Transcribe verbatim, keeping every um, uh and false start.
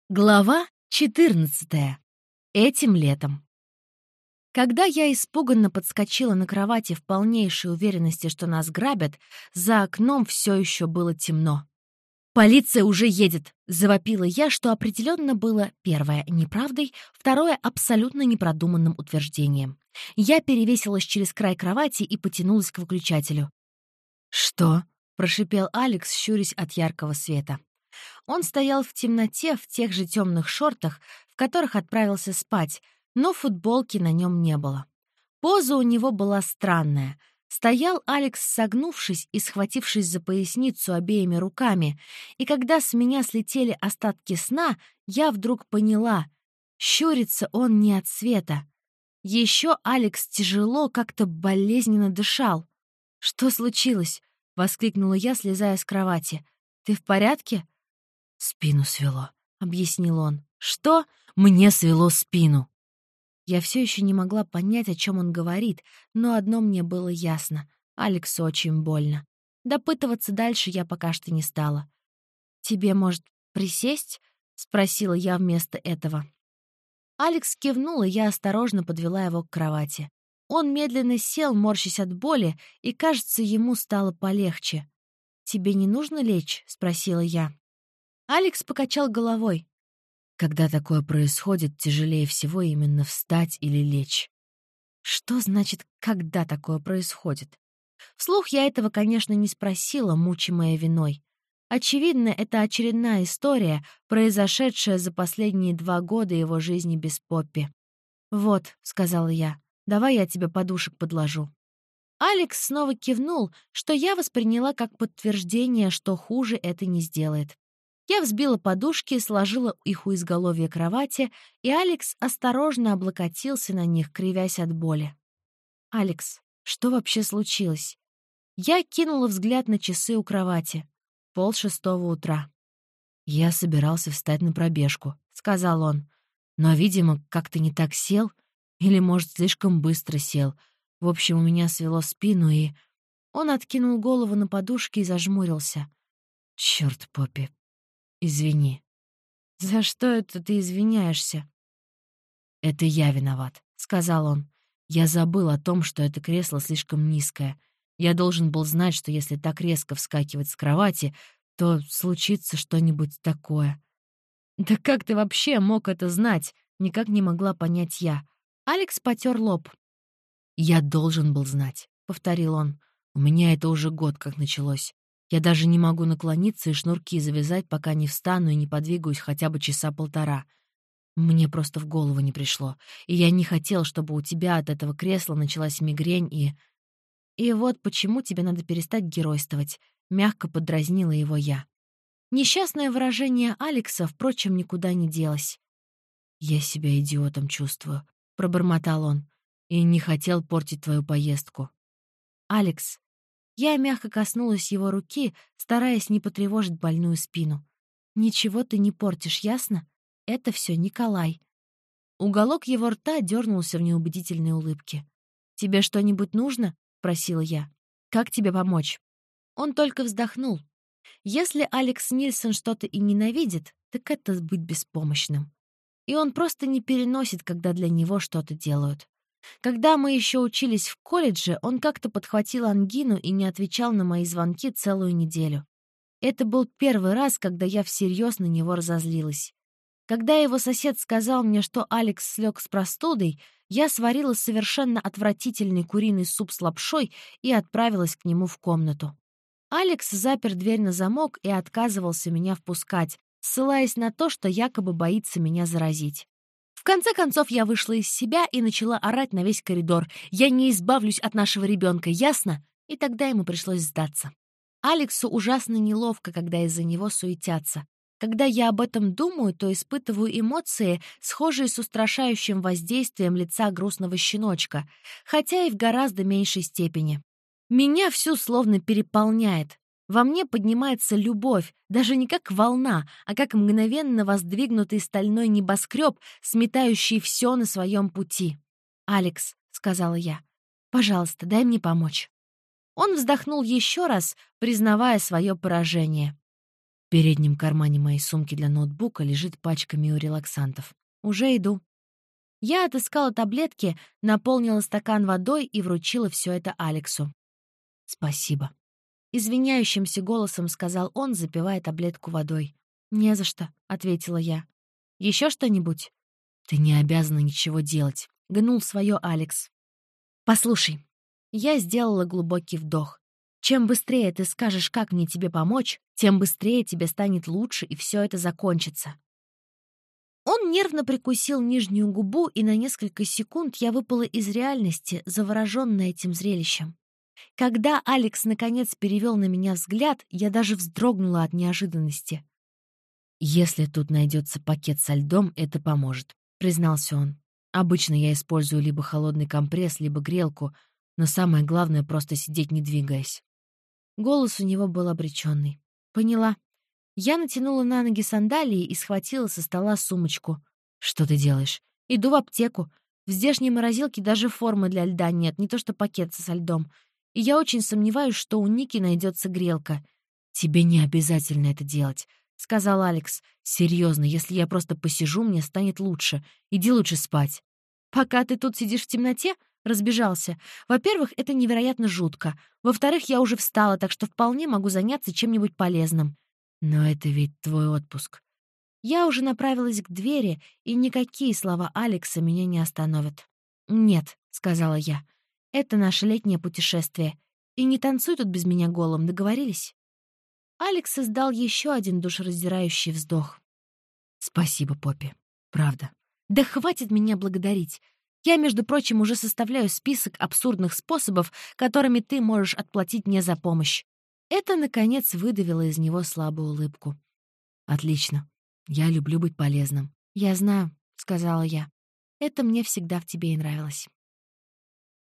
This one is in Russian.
Глава четырнадцатая. Этим летом. Когда я испуганно подскочила на кровати в полнейшей уверенности, что нас грабят, за окном все еще было темно. «Полиция уже едет!» — завопила я, что определенно было, первое, неправдой, второе, абсолютно непродуманным утверждением. Я перевесилась через край кровати и потянулась к выключателю. «Что?» — прошипел Алекс, щурясь от яркого света. Он стоял в темноте в тех же темных шортах, в которых отправился спать, но футболки на нем не было. Поза у него была странная. Стоял Алекс, согнувшись и схватившись за поясницу обеими руками, и когда с меня слетели остатки сна, я вдруг поняла — щурится он не от света. Еще Алекс тяжело, как-то болезненно дышал. «Что случилось?» — воскликнула я, слезая с кровати. «Ты в порядке?» «Спину свело», — объяснил он. «Что? Мне свело спину». Я все еще не могла понять, о чем он говорит, но одно мне было ясно — Алексу очень больно. Допытываться дальше я пока что не стала. «Тебе, может, присесть?» — спросила я вместо этого. Алекс кивнул, и я осторожно подвела его к кровати. Он медленно сел, морщась от боли, и, кажется, ему стало полегче. «Тебе не нужно лечь?» — спросила я. Алекс покачал головой. Когда такое происходит, тяжелее всего именно встать или лечь. Что значит «когда такое происходит»? Вслух я этого, конечно, не спросила, мучимая виной. Очевидно, это очередная история, произошедшая за последние два года его жизни без Поппи. «Вот», — сказала я, — «давай я тебе подушек подложу». Алекс снова кивнул, что я восприняла как подтверждение, что хуже это не сделает. Я взбила подушки, сложила их у изголовья кровати, и Алекс осторожно облокотился на них, кривясь от боли. «Алекс, что вообще случилось?» Я кинула взгляд на часы у кровати. Пол шестого утра. «Я собирался встать на пробежку», — сказал он. «Но, видимо, как-то не так сел, или, может, слишком быстро сел. В общем, у меня свело спину, и...» Он откинул голову на подушки и зажмурился. «Чёрт, Поппи. Извини». «За что это ты извиняешься?» «Это я виноват», — сказал он. «Я забыл о том, что это кресло слишком низкое. Я должен был знать, что если так резко вскакивать с кровати, то случится что-нибудь такое». «Да как ты вообще мог это знать?» — никак не могла понять я. Алекс потер лоб. «Я должен был знать», — повторил он. «У меня это уже год как началось. Я даже не могу наклониться и шнурки завязать, пока не встану и не подвигаюсь хотя бы часа полтора. Мне просто в голову не пришло. И я не хотел, чтобы у тебя от этого кресла началась мигрень и... И вот почему тебе надо перестать геройствовать», — мягко подразнила его я. Несчастное выражение Алекса, впрочем, никуда не делось. «Я себя идиотом чувствую», — пробормотал он, «и не хотел портить твою поездку». «Алекс». Я мягко коснулась его руки, стараясь не потревожить больную спину. «Ничего ты не портишь, ясно? Это все Николай». Уголок его рта дернулся в неубедительной улыбке. «Тебе что-нибудь нужно?» — просила я. «Как тебе помочь?» Он только вздохнул. Если Алекс Нильсон что-то и ненавидит, так это быть беспомощным. И он просто не переносит, когда для него что-то делают. Когда мы еще учились в колледже, он как-то подхватил ангину и не отвечал на мои звонки целую неделю. Это был первый раз, когда я всерьез на него разозлилась. Когда его сосед сказал мне, что Алекс слег с простудой, я сварила совершенно отвратительный куриный суп с лапшой и отправилась к нему в комнату. Алекс запер дверь на замок и отказывался меня впускать, ссылаясь на то, что якобы боится меня заразить. В конце концов, я вышла из себя и начала орать на весь коридор. «Я не избавлюсь от нашего ребенка, ясно?» И тогда ему пришлось сдаться. Алексу ужасно неловко, когда из-за него суетятся. Когда я об этом думаю, то испытываю эмоции, схожие с устрашающим воздействием лица грустного щеночка, хотя и в гораздо меньшей степени. Меня всю словно переполняет. Во мне поднимается любовь, даже не как волна, а как мгновенно воздвигнутый стальной небоскреб, сметающий все на своем пути. «Алекс», — сказала я, — «пожалуйста, дай мне помочь». Он вздохнул еще раз, признавая свое поражение. В переднем кармане моей сумки для ноутбука лежит пачка миорелаксантов. Уже иду. Я отыскала таблетки, наполнила стакан водой и вручила все это Алексу. «Спасибо», — извиняющимся голосом сказал он, запивая таблетку водой. «Не за что», — ответила я. «Еще что-нибудь?» «Ты не обязана ничего делать», — гнул свое Алекс. «Послушай». Я сделала глубокий вдох. «Чем быстрее ты скажешь, как мне тебе помочь, тем быстрее тебе станет лучше, и все это закончится». Он нервно прикусил нижнюю губу, и на несколько секунд я выпала из реальности, заворожённая этим зрелищем. Когда Алекс наконец перевел на меня взгляд, я даже вздрогнула от неожиданности. «Если тут найдется пакет со льдом, это поможет», — признался он. «Обычно я использую либо холодный компресс, либо грелку, но самое главное — просто сидеть, не двигаясь». Голос у него был обреченный. «Поняла». Я натянула на ноги сандалии и схватила со стола сумочку. «Что ты делаешь?» «Иду в аптеку. В здешней морозилке даже формы для льда нет, не то что пакет со льдом. И я очень сомневаюсь, что у Ники найдется грелка». «Тебе не обязательно это делать», — сказал Алекс. «Серьезно, если я просто посижу, мне станет лучше. Иди лучше спать». «Пока ты тут сидишь в темноте?» — разбежался. «Во-первых, это невероятно жутко. Во-вторых, я уже встала, так что вполне могу заняться чем-нибудь полезным». «Но это ведь твой отпуск». Я уже направилась к двери, и никакие слова Алекса меня не остановят. «Нет», — сказала я, — «это наше летнее путешествие. И не танцуй тут без меня голым, договорились?» Алекс издал еще один душераздирающий вздох. «Спасибо, Поппи. Правда». «Да хватит меня благодарить. Я, между прочим, уже составляю список абсурдных способов, которыми ты можешь отплатить мне за помощь». Это, наконец, выдавило из него слабую улыбку. «Отлично. Я люблю быть полезным». «Я знаю», — сказала я. «Это мне всегда в тебе и нравилось».